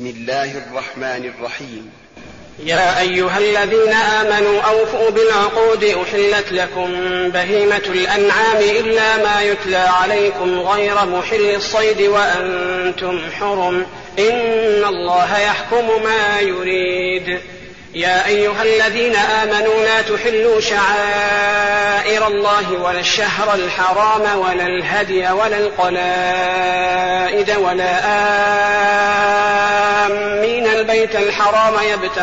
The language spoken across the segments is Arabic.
بسم الله الرحمن الرحيم. يا أيها الذين آمنوا أوفوا بالعقود أحلت لكم بهيمة الأنعام إلا ما يتلى عليكم غير محل الصيد وأنتم حرم إن الله يحكم ما يريد. يا أيها الذين آمنوا لا تحلوا شعائر الله ولا الشهر الحرام ولا الهدي ولا القلائد ولا آمين البيت الحرام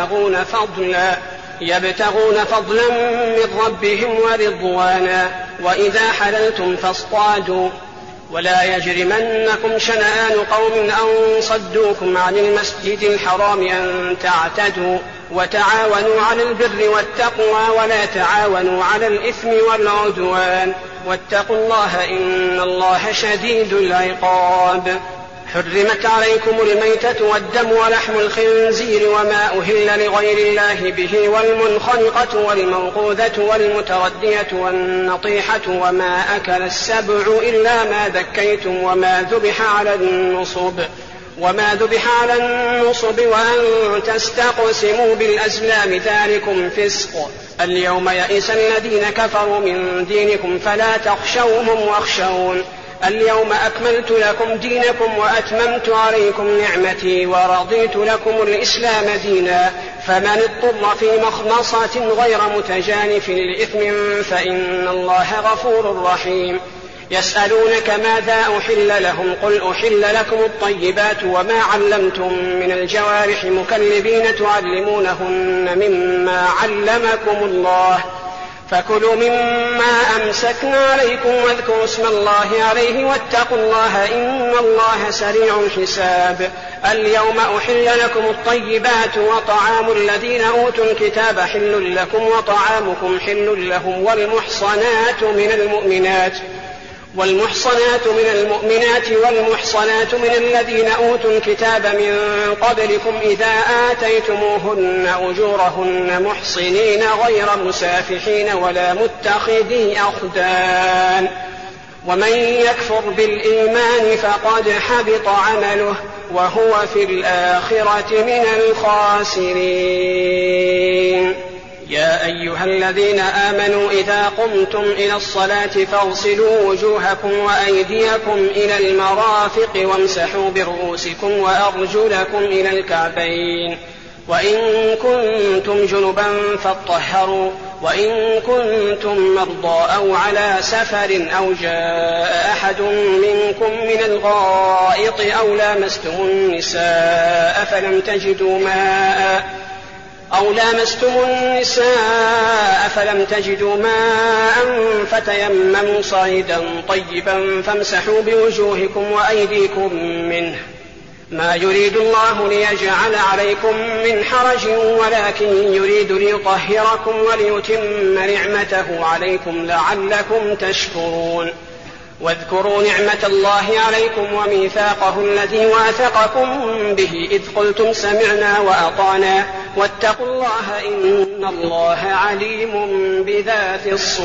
يبتغون فضلا من ربهم ورضوانا وإذا حللتم فاصطادوا ولا يجرمنكم شنآن قوم أن صدوكم عن المسجد الحرام أن تعتدوا وتعاونوا على البر والتقوى ولا تعاونوا على الإثم والعدوان واتقوا الله إن الله شديد العقاب. حرمت عليكم الميتة والدم ولحم الخنزير وما أهل لغير الله به والمنخنقة والموقوذة والمتردية والنطيحة وما أكل السبع إلا ما ذكيتم وما ذبح على النصب وأن تستقسموا بالأزلام ذلكم فسق. اليوم يئس الذين كفروا من دينكم فلا تخشوهم واخشون. اليوم أكملت لكم دينكم وأتممت عليكم نعمتي ورضيت لكم الإسلام دينا فمن اضطر في مخمصة غير متجانف لإثم فإن الله غفور رحيم. يسألونك ماذا أحل لهم قل أحل لكم الطيبات وما علمتم من الجوارح مكلبين تعلمونهن مما علمكم الله فكلوا مما أمسكنا عليكم واذكروا اسم الله عليه واتقوا الله إن الله سريع الحساب. اليوم أحل لكم الطيبات وطعام الذين أوتوا الكتاب حل لكم وطعامكم حل لهم والمحصنات من المؤمنات والمحصنات من الذين أوتوا الكتاب من قبلكم إذا آتيتموهن أجورهن محصنين غير مسافحين ولا متخذي أخدان ومن يكفر بالإيمان فقد حبط عمله وهو في الآخرة من الخاسرين. يا أيها الذين آمنوا إذا قمتم إلى الصلاة فاغسلوا وجوهكم وأيديكم إلى المرافق وامسحوا برؤوسكم وأرجلكم إلى الكعبين وإن كنتم جنبا فاطهروا وإن كنتم مرضى أو على سفر أو جاء أحد منكم من الغائط أو لامستم النساء فلم تجدوا ماء فتيمموا صعيدا طيبا فامسحوا بوجوهكم وأيديكم منه ما يريد الله ليجعل عليكم من حرج ولكن يريد ليطهركم وليتم نعمته عليكم لعلكم تشكرون. واذكروا نعمة الله عليكم وميثاقه الذي واثقكم به إذ قلتم سمعنا وأطعنا واتقوا الله إن الله عليم بذات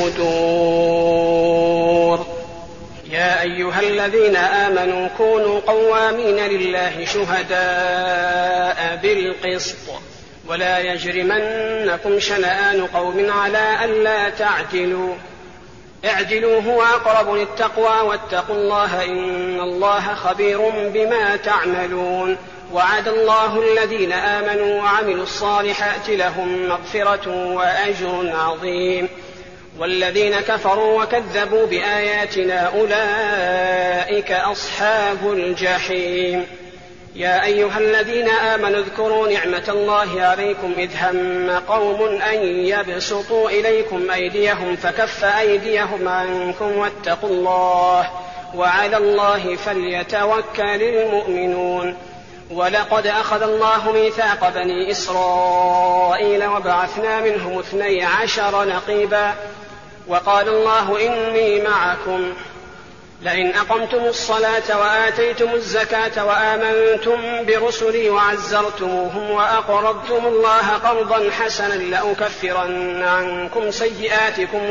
الصدور. يا أيها الذين آمنوا كونوا قوامين لله شهداء بالقسط ولا يجرمنكم شنآن قوم على ألا تعدلوا اعدلوا هو أقرب للتقوى واتقوا الله إن الله خبير بما تعملون. وعد الله الذين آمنوا وعملوا الصالحات لهم مغفرة وأجر عظيم والذين كفروا وكذبوا بآياتنا أولئك أصحاب الجحيم. يا أيها الذين آمنوا اذكروا نعمة الله عليكم إذ هم قوم أن يبسطوا إليكم أيديهم فكف أيديهم عنكم واتقوا الله وعلى الله فليتوكل المؤمنون. ولقد أخذ الله ميثاق بني إسرائيل وبعثنا منهم 12 نقيبا وقال الله إني معكم لئن أقمتم الصلاة وآتيتم الزكاة وآمنتم برسلي وعزرتموهم وأقرضتم الله قرضا حسنا لأكفرن عنكم سيئاتكم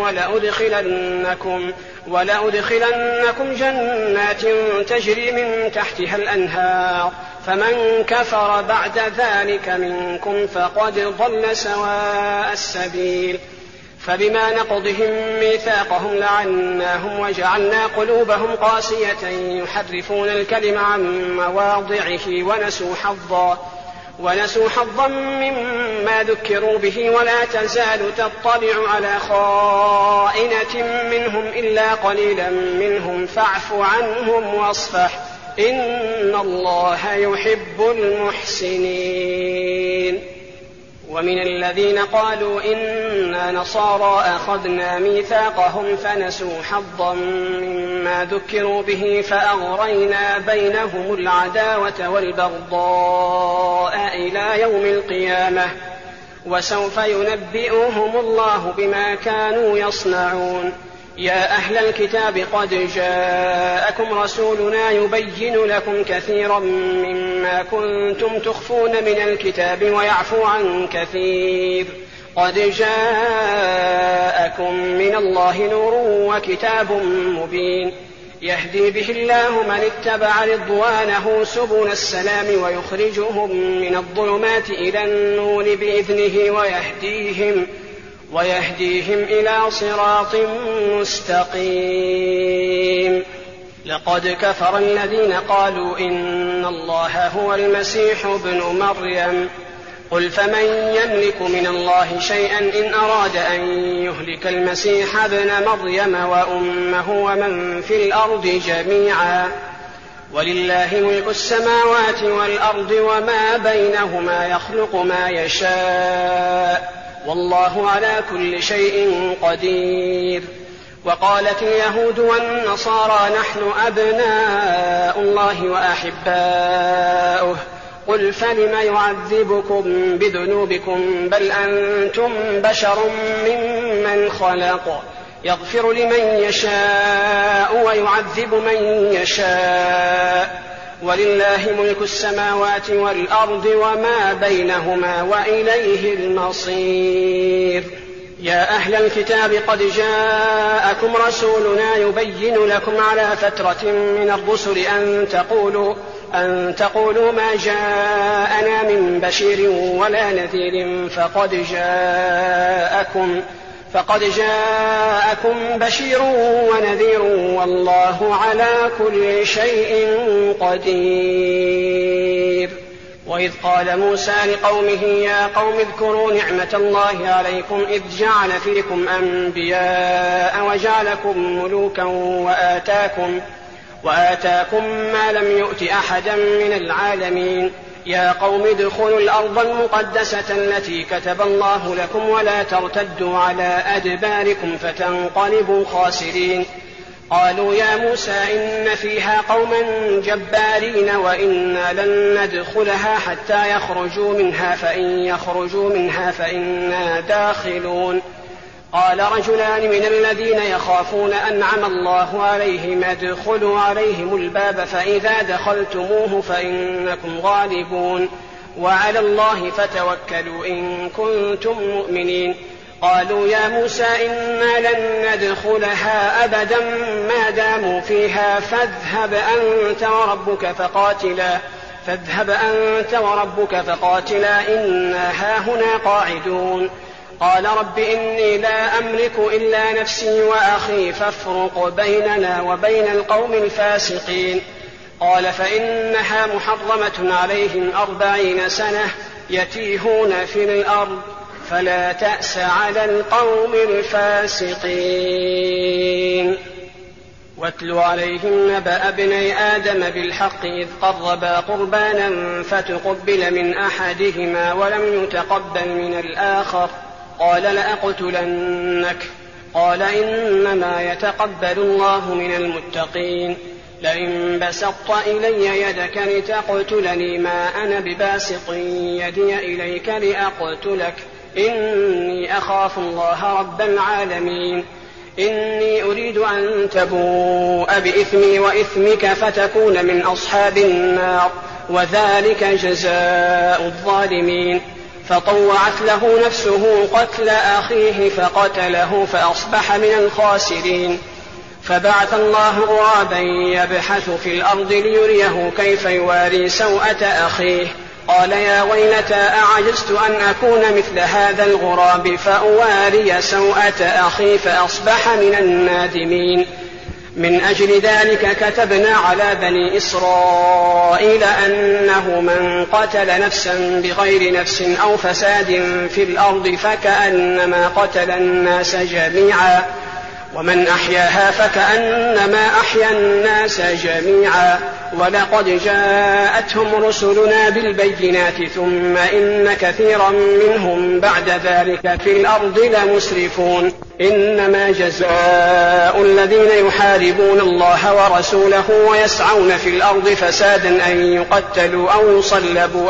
ولأدخلنكم جنات تجري من تحتها الأنهار فمن كفر بعد ذلك منكم فقد ضل سواء السبيل. فبما نقضهم ميثاقهم لعناهم وجعلنا قلوبهم قاسية يحرفون الكلم عن مواضعه ونسوا حظا مما ذكروا به ولا تزال تطلع على خائنة منهم إلا قليلا منهم فاعف عنهم واصفح إن الله يحب المحسنين. ومن الذين قالوا إنا نصارى أخذنا ميثاقهم فنسوا حظا مما ذكروا به فأغرينا بينهم العداوة والبغضاء إلى يوم القيامة وسوف ينبئهم الله بما كانوا يصنعون. يا أهل الكتاب قد جاءكم رسولنا يبين لكم كثيرا مما كنتم تخفون من الكتاب ويعفو عن كثير. قد جاءكم من الله نور وكتاب مبين يهدي به الله من اتبع رضوانه سبل السلام ويخرجهم من الظلمات إلى النور بإذنه ويهديهم إلى صراط مستقيم. لقد كفر الذين قالوا إن الله هو المسيح ابن مريم قل فمن يملك من الله شيئا إن أراد أن يهلك المسيح ابن مريم وأمه ومن في الأرض جميعا ولله ملك السماوات والأرض وما بينهما يخلق ما يشاء والله على كل شيء قدير. وقالت اليهود والنصارى نحن أبناء الله وأحباؤه قل فلم يعذبكم بذنوبكم بل أنتم بشر ممن خلق يغفر لمن يشاء ويعذب من يشاء ولله ملك السماوات والأرض وما بينهما وإليه المصير. يا أهل الكتاب قد جاءكم رسولنا يبين لكم على فترة من الرسل أن تقولوا ما جاءنا من بشير ولا نذير فقد جاءكم بشير ونذير والله على كل شيء قدير. وإذ قال موسى لقومه يا قوم اذكروا نعمة الله عليكم إذ جعل فيكم أنبياء وجعلكم ملوكا وآتاكم ما لم يؤت أحدا من العالمين. يا قوم ادخلوا الأرض المقدسة التي كتب الله لكم ولا ترتدوا على أدباركم فتنقلبوا خاسرين. قالوا يا موسى إن فيها قوما جبارين وإنا لن ندخلها حتى يخرجوا منها فإن يخرجوا منها فإنا داخلون. قال رجلان من الذين يخافون أنعم الله عليهم ادخلوا عليهم الباب فإذا دخلتموه فإنكم غالبون وعلى الله فتوكلوا إن كنتم مؤمنين. قالوا يا موسى إنا لن ندخلها أبدا ما داموا فيها فاذهب أنت وربك فقاتلا إنا هاهنا قاعدون. قال رب إني لا أملك إلا نفسي وأخي فافرق بيننا وبين القوم الفاسقين. قال فإنها محرمة عليهم 40 سنة يتيهون في الأرض فلا تأس على القوم الفاسقين. واتل عليهم نبأ ابني آدم بالحق إذ قربا قربانا فتقبل من أحدهما ولم يتقبل من الآخر قال لأقتلنك قال إنما يتقبل الله من المتقين. لئن بسطت إلي يدك لتقتلني ما أنا بباسط يدي إليك لأقتلك إني أخاف الله رب العالمين. إني أريد أن تبوء بإثمي وإثمك فتكون من أصحاب النار وذلك جزاء الظالمين. فطوعت له نفسه قتل أخيه فقتله فأصبح من الخاسرين. فبعث الله غرابا يبحث في الأرض ليريه كيف يواري سوءة أخيه قال يا ويلتى أعجزت أن أكون مثل هذا الغراب فأواري سوءة أخي فأصبح من النادمين. من أجل ذلك كتبنا على بني إسرائيل أنه من قتل نفسا بغير نفس أو فساد في الأرض فكأنما قتل الناس جميعا ومن أحياها فكأنما أحيا الناس جميعا ولقد جاءتهم رسلنا بالبينات ثم إن كثيرا منهم بعد ذلك في الأرض لمسرفون. إنما جزاء الذين يحاربون الله ورسوله ويسعون في الأرض فسادا أن يقتلوا أو يصلبوا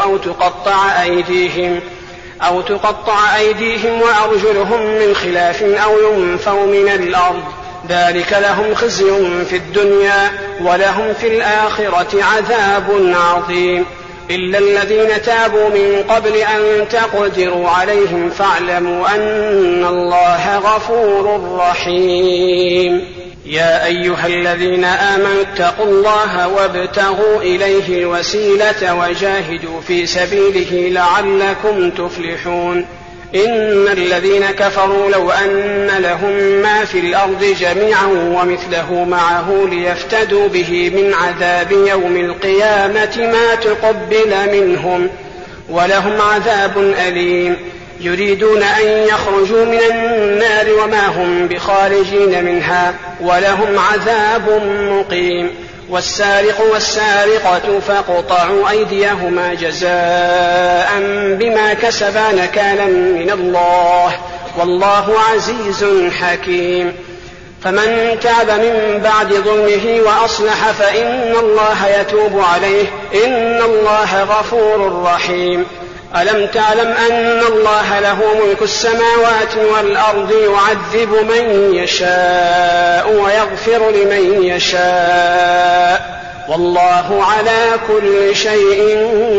أو تقطع أيديهم وأرجلهم من خلاف أو ينفوا من الأرض ذلك لهم خزي في الدنيا ولهم في الآخرة عذاب عظيم. إلا الذين تابوا من قبل أن تقدروا عليهم فاعلموا أن الله غفور رحيم. يا أيها الذين آمنوا اتقوا الله وابتغوا إليه الوسيلة وجاهدوا في سبيله لعلكم تفلحون. إن الذين كفروا لو أن لهم ما في الأرض جميعا ومثله معه ليفتدوا به من عذاب يوم القيامة ما تقبل منهم ولهم عذاب أليم. يريدون أن يخرجوا من النار وما هم بخارجين منها ولهم عذاب مقيم. والسارق والسارقة فاقطعوا أيديهما جزاء بما كسبا نكالا من الله والله عزيز حكيم. فمن تاب من بعد ظلمه وأصلح فإن الله يتوب عليه إن الله غفور رحيم. ألم تعلم أن الله له ملك السماوات والأرض يعذب من يشاء ويغفر لمن يشاء والله على كل شيء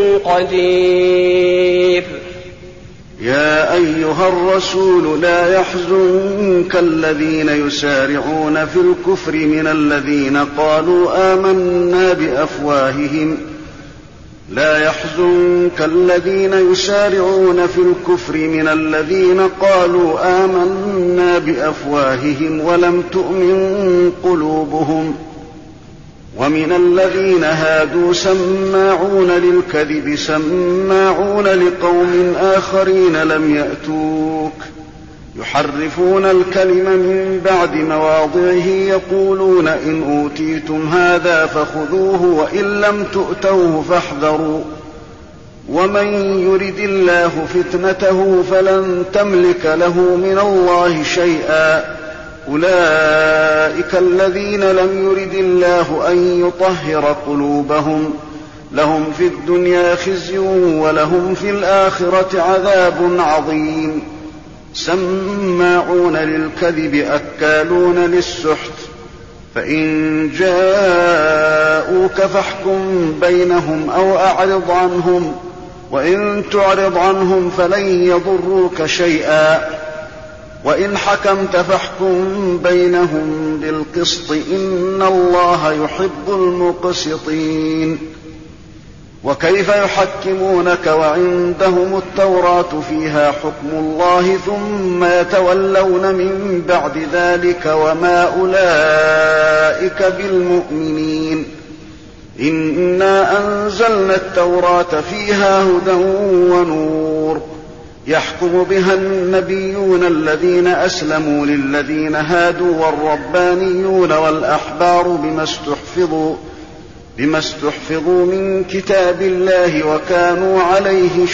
قدير. يا أيها الرسول لا يحزنك الذين يسارعون في الكفر من الذين قالوا آمنا بأفواههم ولم تؤمن قلوبهم ومن الذين هادوا سماعون للكذب سماعون لقوم آخرين لم يأتوك يحرفون الكلم من بعد مواضعه يقولون إن أوتيتم هذا فخذوه وإن لم تؤتوه فاحذروا ومن يرد الله فتنته فلن تملك له من الله شيئا أولئك الذين لم يرد الله أن يطهر قلوبهم لهم في الدنيا خزي ولهم في الآخرة عذاب عظيم. سماعون للكذب أكالون للسحت فإن جاءوك فاحكم بينهم أو أعرض عنهم وإن تعرض عنهم فلن يضروك شيئا وإن حكمت فاحكم بينهم بالقسط إن الله يحب المقسطين. وكيف يحكمونك وعندهم التوراة فيها حكم الله ثم يتولون من بعد ذلك وما أولئك بالمؤمنين. إنا أنزلنا التوراة فيها هدى ونور يحكم بها النبيون الذين أسلموا للذين هادوا والربانيون والأحبار بما استحفظوا من كتاب الله وكانوا عليه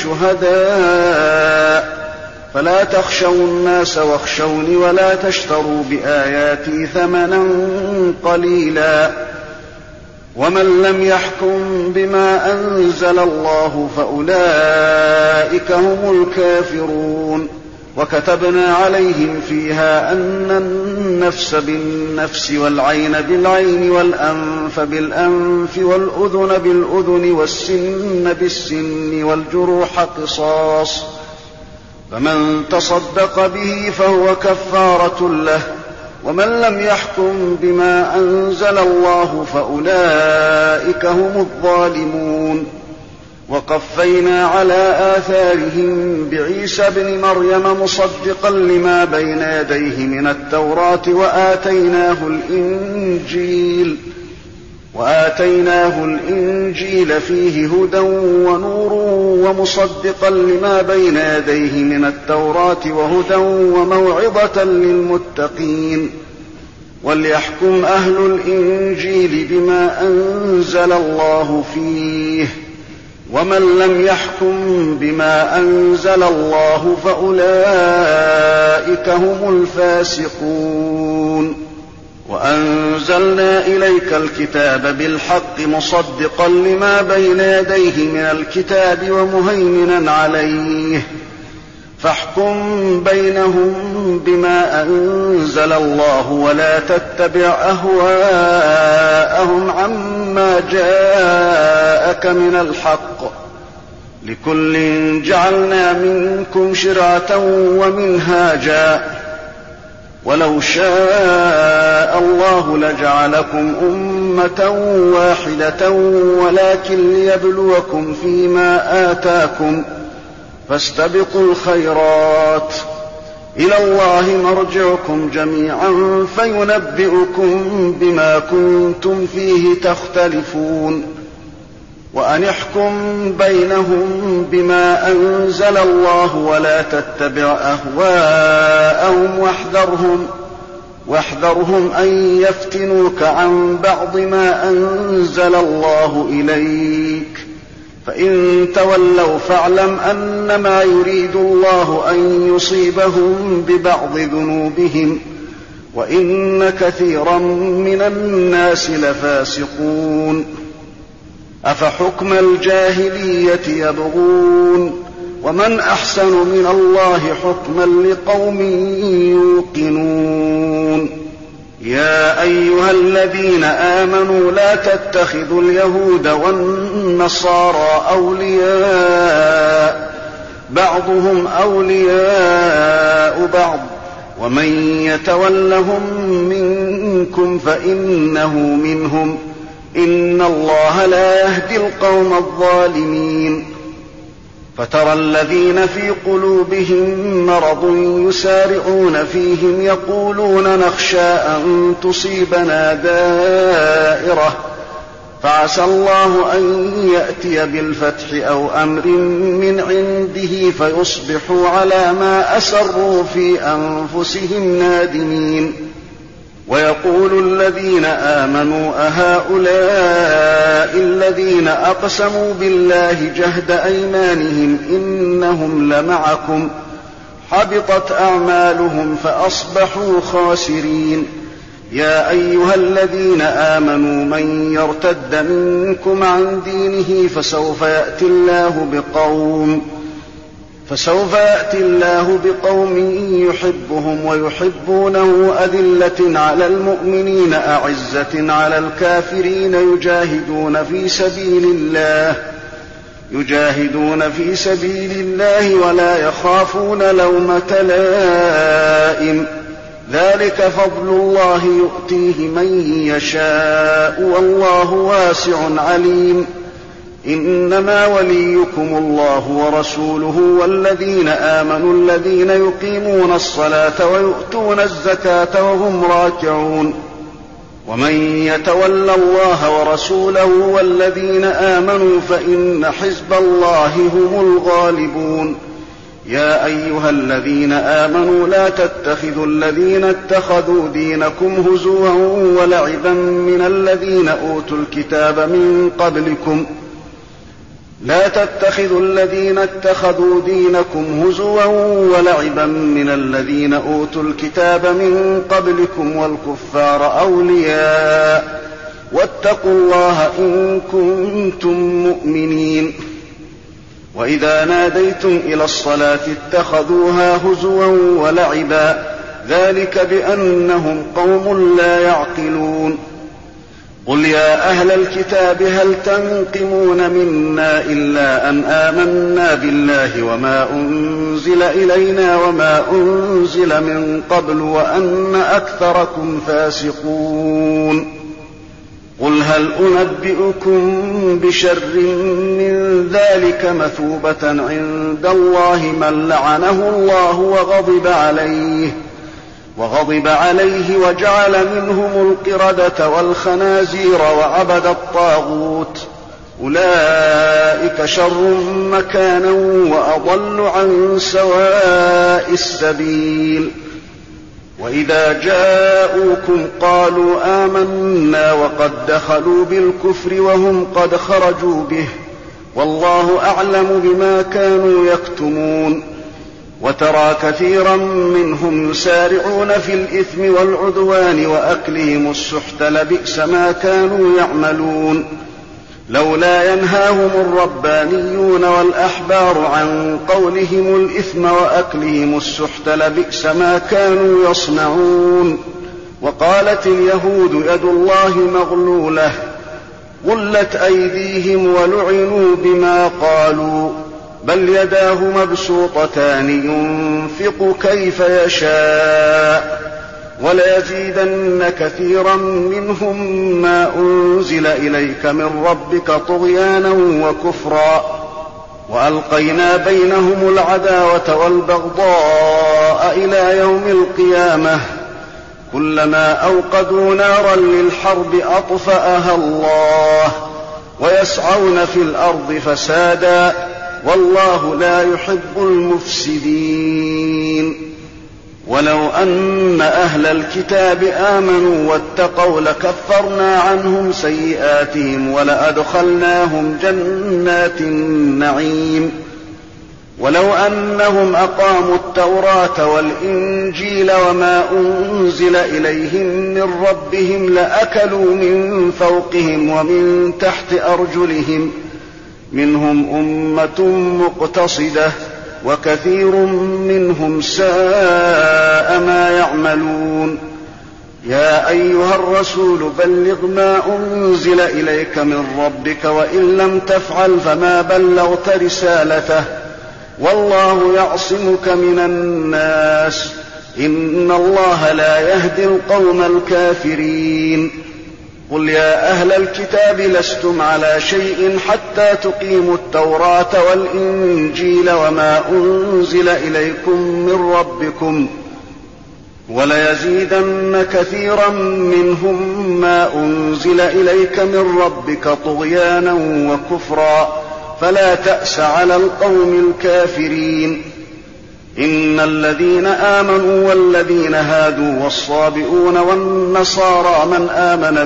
شهداء فلا تخشوا الناس واخشوني ولا تشتروا بآياتي ثمنا قليلا ومن لم يحكم بما أنزل الله فأولئك هم الكافرون. وكتبنا عليهم فيها أن النفس بالنفس والعين بالعين والأنف بالأنف والأذن بالأذن والسن بالسن والجروح قصاص فمن تصدق به فهو كفارة له ومن لم يحكم بما أنزل الله فأولئك هم الظالمون. وقفينا على آثارهم بعيسى ابن مريم مصدقا لما بين يديه من التوراة وآتيناه الإنجيل فيه هدى ونور ومصدقا لما بين يديه من التوراة وهدى وموعظة للمتقين. وليحكم أهل الإنجيل بما أنزل الله فيه، ومن لم يحكم بما أنزل الله فأولئك هم الفاسقون. وأنزلنا إليك الكتاب بالحق مصدقا لما بين يديه من الكتاب ومهيمنا عليه، فاحكم بينهم بما أنزل الله ولا تتبع أهواءهم عما جاءك من الحق، لكل جعلنا منكم شرعة ومنهاجا، ولو شاء الله لجعلكم أمة واحدة ولكن ليبلوكم فيما آتاكم، فاستبقوا الخيرات، إلى الله مرجعكم جميعا فينبئكم بما كنتم فيه تختلفون. وأن احكم بينهم بما أنزل الله ولا تتبع أهواءهم واحذرهم أن يفتنوك عن بعض ما أنزل الله إليك، فإن تولوا فاعلم أنما يريد الله أن يصيبهم ببعض ذنوبهم، وإن كثيرا من الناس لفاسقون. أفحكم الجاهلية يبغون، ومن أحسن من الله حكما لقوم يوقنون. يا أيها الذين آمنوا لا تتخذوا اليهود والنصارى أولياء، بعضهم أولياء بعض، ومن يتولهم منكم فإنه منهم، إن الله لا يهدي القوم الظالمين. فترى الذين في قلوبهم مرض يسارعون فيهم يقولون نخشى أن تصيبنا دائرة، فعسى الله أن يأتي بالفتح أو أمر من عنده فيصبحوا على ما أسروا في أنفسهم نادمين. ويقول الذين آمنوا أهؤلاء الذين أقسموا بالله جهد أيمانهم إنهم لمعكم، حبطت أعمالهم فأصبحوا خاسرين. يا أيها الذين آمنوا من يرتد منكم عن دينه فسوف يأتي الله بقوم يحبهم ويحبونه أذلة على المؤمنين أعزة على الكافرين يجاهدون في سبيل الله ولا يخافون لومة لائم، ذلك فضل الله يؤتيه من يشاء والله واسع عليم. إنما وليكم الله ورسوله والذين آمنوا الذين يقيمون الصلاة ويؤتون الزكاة وهم راكعون. ومن يتول الله ورسوله والذين آمنوا فإن حزب الله هم الغالبون. يا أيها الذين آمنوا لا تتخذوا الذين اتخذوا دينكم هزوا ولعبا من الذين أوتوا الكتاب من قبلكم والكفار أولياء، واتقوا الله إن كنتم مؤمنين. وإذا ناديتم إلى الصلاة اتخذوها هزوا ولعبا، ذلك بأنهم قوم لا يعقلون. قل يا أهل الكتاب هل تنقمون منا إلا أن آمنا بالله وما أنزل إلينا وما أنزل من قبل وأن أكثركم فاسقون قل هل أنبئكم بشر من ذلك مثوبة عند الله من لعنه الله وغضب عليه وجعل منهم القردة والخنازير وعبد الطاغوت أولئك شر مكانا وأضل عن سواء السبيل وإذا جاءوكم قالوا آمنا وقد دخلوا بالكفر وهم قد خرجوا به والله أعلم بما كانوا يكتمون وترى كثيرا منهم يسارعون في الإثم والعدوان وأكلهم السحت لبئس ما كانوا يعملون لولا ينهاهم الربانيون والأحبار عن قولهم الإثم وأكلهم السحت لبئس ما كانوا يصنعون وقالت اليهود يد الله مغلولة غلت أيديهم ولعنوا بما قالوا بل يداه مبسوطتان ينفق كيف يشاء وليزيدن كثيرا منهم ما أنزل إليك من ربك طغيانا وكفرا وألقينا بينهم العداوة والبغضاء إلى يوم القيامة كلما أوقدوا نارا للحرب أطفأها الله ويسعون في الأرض فسادا والله لا يحب المفسدين ولو أن أهل الكتاب آمنوا واتقوا لكفرنا عنهم سيئاتهم ولأدخلناهم جنات النعيم ولو أنهم أقاموا التوراة والإنجيل وما أنزل إليهم من ربهم لأكلوا من فوقهم ومن تحت أرجلهم منهم أمة مقتصدة وكثير منهم ساء ما يعملون يا أيها الرسول بلغ ما أنزل إليك من ربك وإن لم تفعل فما بلغت رسالته والله يعصمك من الناس إن الله لا يهدي القوم الكافرين قل يا أهل الكتاب لستم على شيء حتى تقيموا التوراة والإنجيل وما أنزل إليكم من ربكم وليزيدن كثيرا منهم ما أنزل إليك من ربك طغيانا وكفرا فلا تأس على القوم الكافرين إن الذين آمنوا والذين هادوا والصابئون والنصارى من آمن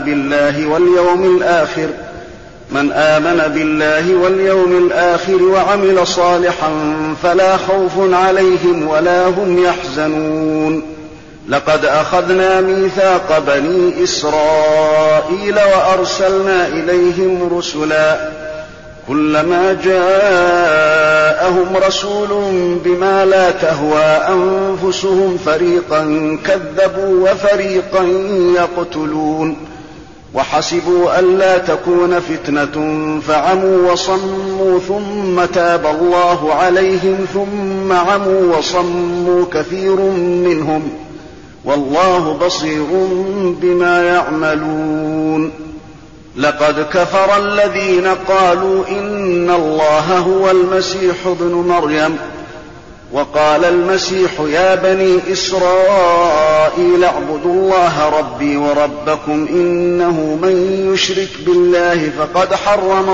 بالله واليوم الآخر وعمل صالحا فلا خوف عليهم ولا هم يحزنون لقد أخذنا ميثاق بني إسرائيل وأرسلنا إليهم رسلا كلما جاءهم رسول بما لا تهوى أنفسهم فريقا كذبوا وفريقا يقتلون وحسبوا ألا تكون فتنة فعموا وصموا ثم تاب الله عليهم ثم عموا وصموا كثير منهم والله بصير بما يعملون لقد كفر الذين قالوا إن الله هو المسيح ابن مريم وقال المسيح يا بني إسرائيل اعبدوا الله ربي وربكم إنه من يشرك بالله فقد حرم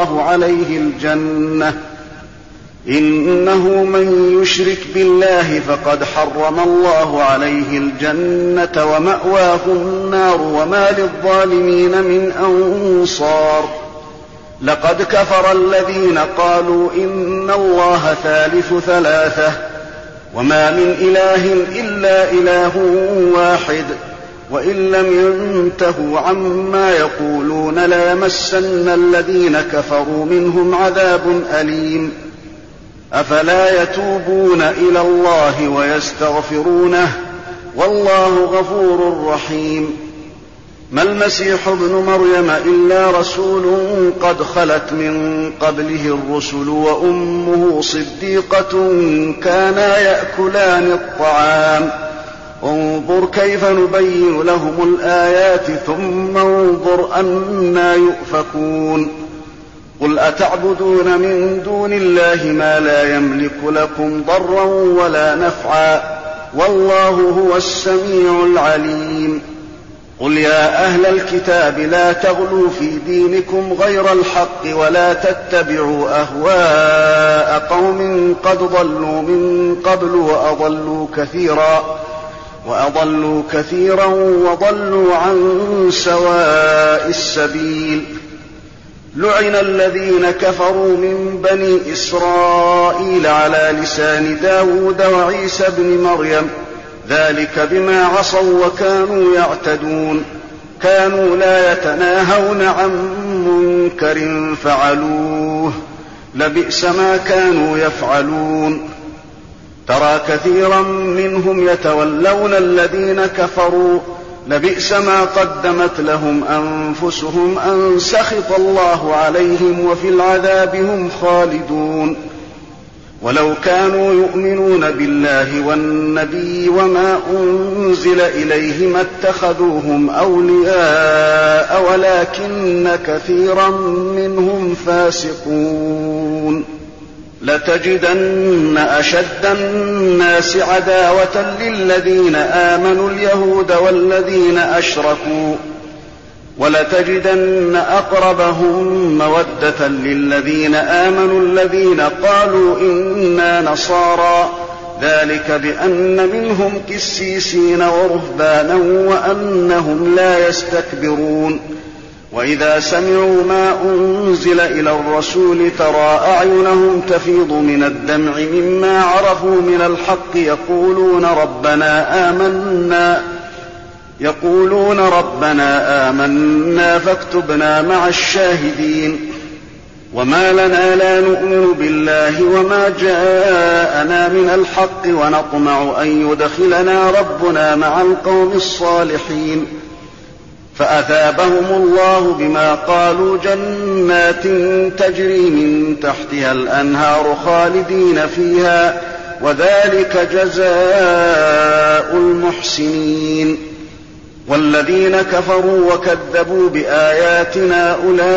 الله عليه الجنة ومأواه النار وما للظالمين من أنصار لقد كفر الذين قالوا إن الله ثالث ثلاثة وما من إله إلا إله واحد وإن لم ينتهوا عما يقولون ليمسن الذين كفروا منهم عذاب أليم أفلا يتوبون إلى الله ويستغفرونه والله غفور رحيم ما المسيح ابن مريم إلا رسول قد خلت من قبله الرسل وأمه صديقة كانا يأكلان الطعام انظر كيف نبين لهم الآيات ثم انظر أنى يؤفكون قل أتعبدون من دون الله ما لا يملك لكم ضرا ولا نفعا والله هو السميع العليم قل يا أهل الكتاب لا تغلوا في دينكم غير الحق ولا تتبعوا أهواء قوم قد ضلوا من قبل وأضلوا كثيرا وضلوا عن سواء السبيل لعن الذين كفروا من بني إسرائيل على لسان داود وعيسى بن مريم ذلك بما عصوا وكانوا يعتدون كانوا لا يتناهون عن منكر فعلوه لبئس ما كانوا يفعلون ترى كثيرا منهم يتولون الذين كفروا لبئس ما قدمت لهم أنفسهم أن سخط الله عليهم وفي العذاب هم خالدون ولو كانوا يؤمنون بالله والنبي وما أنزل إليه ما اتخذوهم أولياء ولكن كثيرا منهم فاسقون لتجدن أشد الناس عداوة للذين آمنوا اليهود والذين أشركوا ولتجدن أقربهم مودة للذين آمنوا الذين قالوا إنا نصارى ذلك بأن منهم قسيسين ورهبانا وأنهم لا يستكبرون وإذا سمعوا ما أنزل إلى الرسول ترى أعينهم تفيض من الدمع مما عرفوا من الحق يقولون ربنا آمنا فاكتبنا مع الشاهدين وما لنا لا نؤمن بالله وما جاءنا من الحق ونطمع أن يدخلنا ربنا مع القوم الصالحين فأثابهم الله بما قالوا جنات تجري من تحتها الأنهار خالدين فيها وذلك جزاء المحسنين والذين كفروا وكذبوا بآياتنا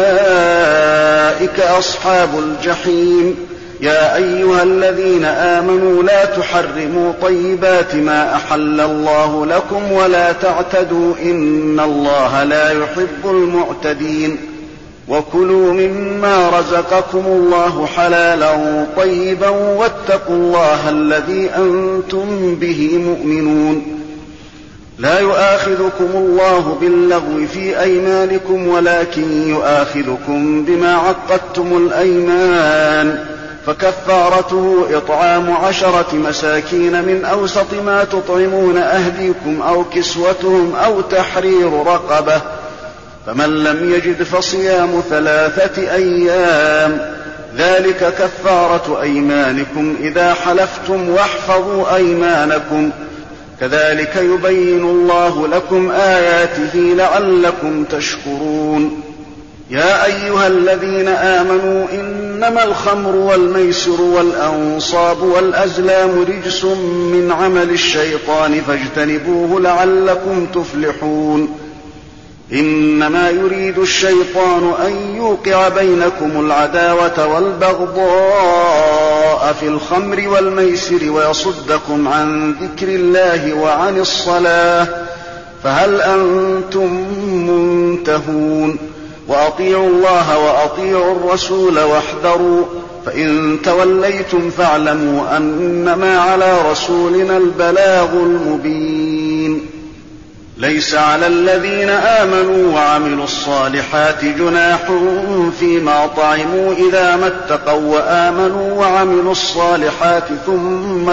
أولئك أصحاب الجحيم يا أيها الذين آمنوا لا تحرموا طيبات ما أحل الله لكم ولا تعتدوا إن الله لا يحب المعتدين وكلوا مما رزقكم الله حلالا طيبا واتقوا الله الذي أنتم به مؤمنون لا يؤاخذكم الله باللغو في أيمانكم ولكن يؤاخذكم بما عقدتم الأيمان فكفارته إطعام 10 مساكين من أوسط ما تطعمون أهليكم أو كسوتهم أو تحرير رقبة فمن لم يجد فصيام 3 أيام ذلك كفارة أيمانكم إذا حلفتم واحفظوا أيمانكم كذلك يبين الله لكم آياته لعلكم تشكرون يا أيها الذين آمنوا إنما الخمر والميسر والأنصاب والأزلام رجس من عمل الشيطان فاجتنبوه لعلكم تفلحون إنما يريد الشيطان أن يوقع بينكم العداوة والبغضاء في الخمر والميسر ويصدكم عن ذكر الله وعن الصلاة فهل أنتم منتهون وأطيعوا الله وأطيعوا الرسول واحذروا فإن توليتم فاعلموا أنما على رسولنا البلاغ المبين ليس على الذين آمنوا وعملوا الصالحات جناح فيما طعموا إذا ما اتقوا وآمنوا وعملوا الصالحات ثم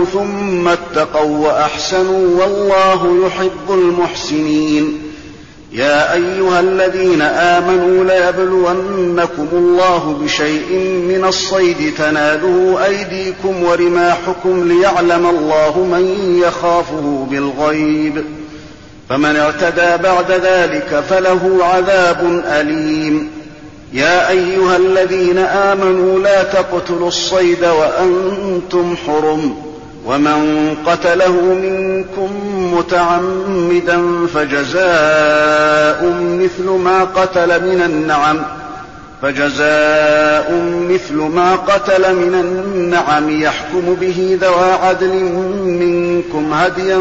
اتقوا وأحسنوا والله يحب المحسنين يا أيها الذين آمنوا ليبلونكم الله بشيء من الصيد تناله أيديكم ورماحكم ليعلم الله من يخافه بالغيب، فمن اعتدى بعد ذلك فله عذاب أليم. يا أيها الذين آمنوا لا تقتلوا الصيد وأنتم حرم، ومن قتله منكم متعمدا فجزاء مثل ما قتل من النعم يحكم به ذوى عدل منكم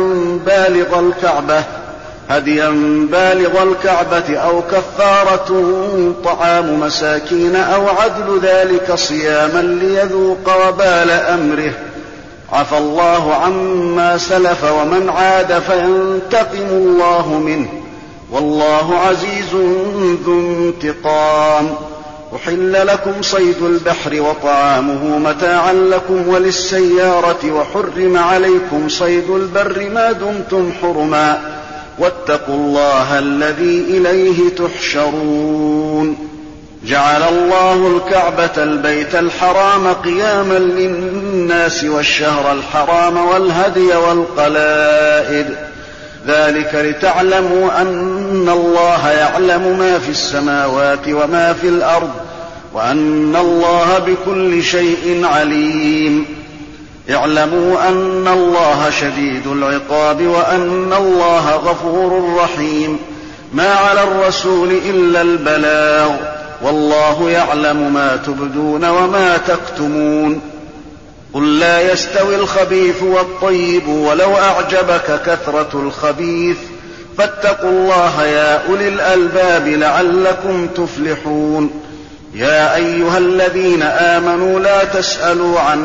هديا بالغ الكعبة أو كفارة طعام مساكين أو عدل ذلك صياما ليذوق وبال أمره. عفى الله عما سلف ومن عاد فينتقم الله منه، والله عزيز ذو انتقام. أحل لكم صيد البحر وطعامه متاعا لكم وللسيارة، وحرم عليكم صيد البر ما دمتم حرما، واتقوا الله الذي إليه تحشرون. جعل الله الكعبة البيت الحرام قياما للناس والشهر الحرام والهدي والقلائد، ذلك لتعلموا أن الله يعلم ما في السماوات وما في الأرض، وأن الله بكل شيء عليم. اعلموا أن الله شديد العقاب وأن الله غفور رحيم. ما على الرسول إلا البلاغ، والله يعلم ما تبدون وما تكتمون. قل لا يستوي الخبيث والطيب ولو أعجبك كثرة الخبيث، فاتقوا الله يا أولي الألباب لعلكم تفلحون. يا أيها الذين آمنوا لا تسألوا عن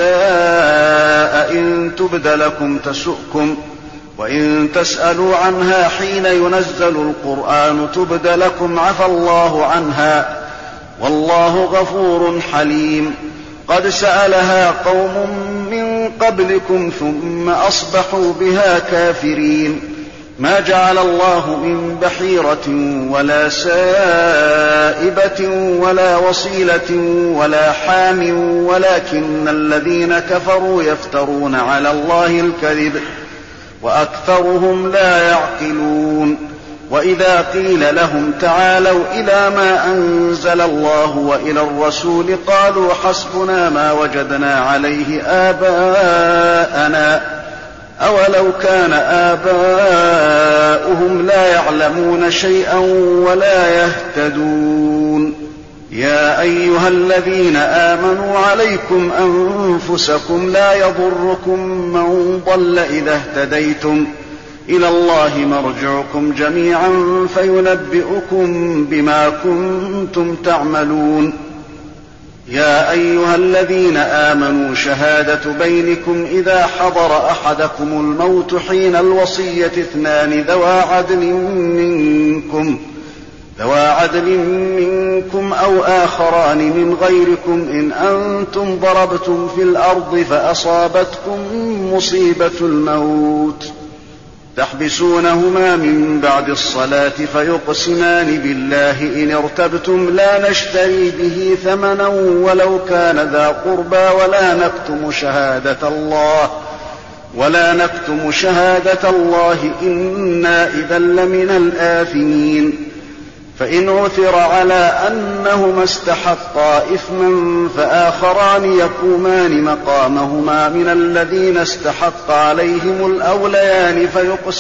أشياء إن تبد لكم تسؤكم، وإن تسألوا عنها حين ينزل القرآن تبد لكم عفى الله عنها، والله غفور حليم. قد سألها قوم من قبلكم ثم أصبحوا بها كافرين. ما جعل الله من بحيرة ولا سائبة ولا وصيلة ولا حام، ولكن الذين كفروا يفترون على الله الكذب وأكثرهم لا يعقلون. وإذا قيل لهم تعالوا إلى ما أنزل الله وإلى الرسول قالوا حسبنا ما وجدنا عليه آباءنا، أولو كان آباؤهم لا يعلمون شيئا ولا يهتدون. يا أيها الذين آمنوا عليكم أنفسكم لا يضركم من ضل إذا اهتديتم، إلى الله مرجعكم جميعا فينبئكم بما كنتم تعملون. يا أيها الذين آمنوا شهادة بينكم إذا حضر أحدكم الموت حين الوصية اثنان ذوى عدل منكم أو آخران من غيركم إن أنتم ضربتم في الأرض فأصابتكم مصيبة الموت تحبسونهما من بعد الصلاة فيقسمان بالله إن ارتبتم لا نشتري به ثمنا ولو كان ذا قربى ولا نكتم شهادة الله إنا إذا لمن الآثمين. فإن عثر على أنهما استحقا إثما فآخران يقومان مقامهما من الذين استحق عليهم الأوليان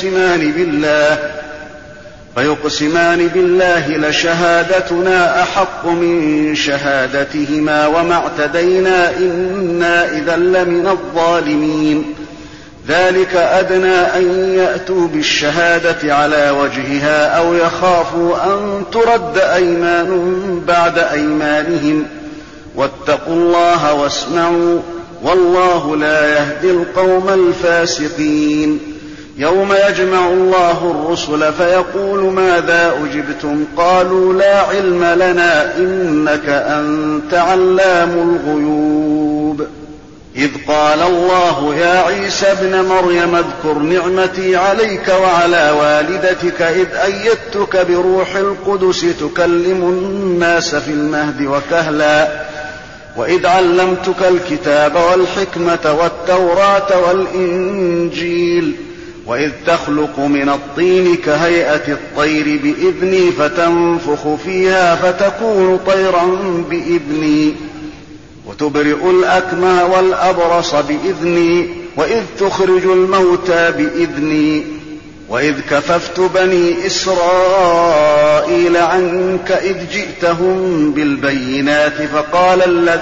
فيقسمان بالله لشهادتنا أحق من شهادتهما وما اعتدينا إنا إذا لمن الظالمين. ذلك أدنى أن يأتوا بالشهادة على وجهها أو يخافوا أن ترد أيمان بعد أيمانهم، واتقوا الله واسمعوا والله لا يهدي القوم الفاسقين. يوم يجمع الله الرسل فيقول ماذا أجبتم قالوا لا علم لنا إنك أنت علام الغيوب. إذ قال الله يا عيسى ابن مريم اذكر نعمتي عليك وعلى والدتك إذ أيدتك بروح القدس تكلم الناس في المهد وكهلا وإذ علمتك الكتاب والحكمة والتوراة والإنجيل وإذ تخلق من الطين كهيئة الطير بإذني فتنفخ فيها فتكون طيرا بإذني وتبرئ الأكمه والأبرص بإذني وإذ تخرج الموتى بإذني وإذ كففت بني إسرائيل عنك إذ جئتهم بالبينات فقال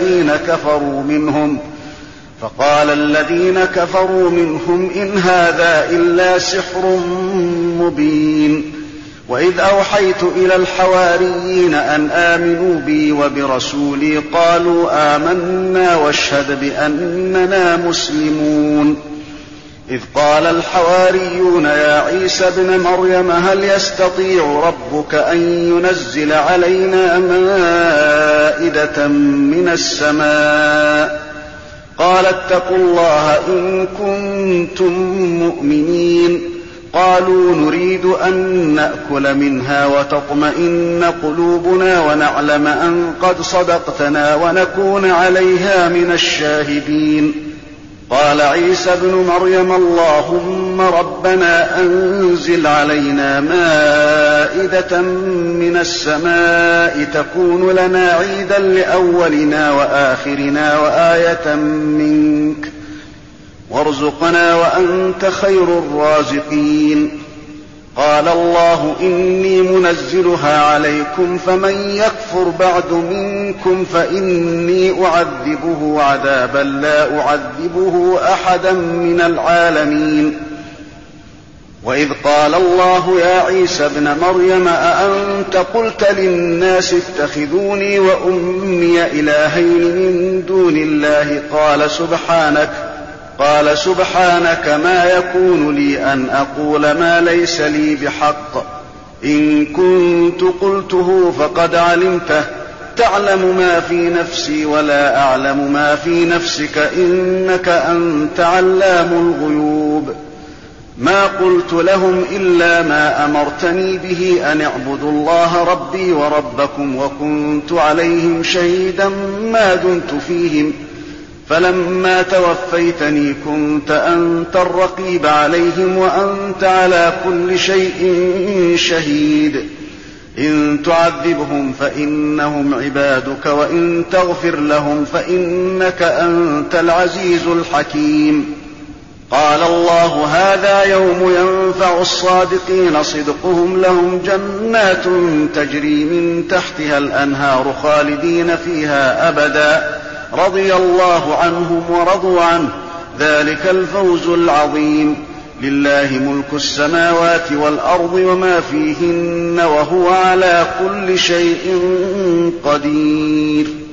الذين كفروا منهم إن هذا إلا سحر مبين وإذ أوحيت إلى الحواريين أن آمنوا بي وبرسولي قالوا آمنا واشهد بأننا مسلمون إذ قال الحواريون يا عيسى ابن مريم هل يستطيع ربك أن ينزل علينا مائدة من السماء قال اتقوا الله إن كنتم مؤمنين قالوا نريد أن نأكل منها وتطمئن قلوبنا ونعلم أن قد صدقتنا ونكون عليها من الشاهدين قال عيسى ابن مريم اللهم ربنا أنزل علينا مائدة من السماء تكون لنا عيدا لأولنا وآخرنا وآية منك وارزقنا وأنت خير الرازقين قال الله إني منزلها عليكم فمن يكفر بعد منكم فإني أعذبه عذابا لا أعذبه أحدا من العالمين وإذ قال الله يا عيسى ابن مريم أأنت قلت للناس اتخذوني وأمي إلهين من دون الله قال سبحانك ما يكون لي أن أقول ما ليس لي بحق إن كنت قلته فقد علمته تعلم ما في نفسي ولا أعلم ما في نفسك إنك أنت علام الغيوب ما قلت لهم إلا ما أمرتني به أن اعبدوا الله ربي وربكم وكنت عليهم شهيدا ما دمت فيهم فلما توفيتني كنت أنت الرقيب عليهم وأنت على كل شيء شهيد إن تعذبهم فإنهم عبادك وإن تغفر لهم فإنك أنت العزيز الحكيم قال الله هذا يوم ينفع الصادقين صدقهم لهم جنات تجري من تحتها الأنهار خالدين فيها أبدا رضي الله عنهم ورضوا عنه ذلك الفوز العظيم لله ملك السماوات والأرض وما فيهن وهو على كل شيء قدير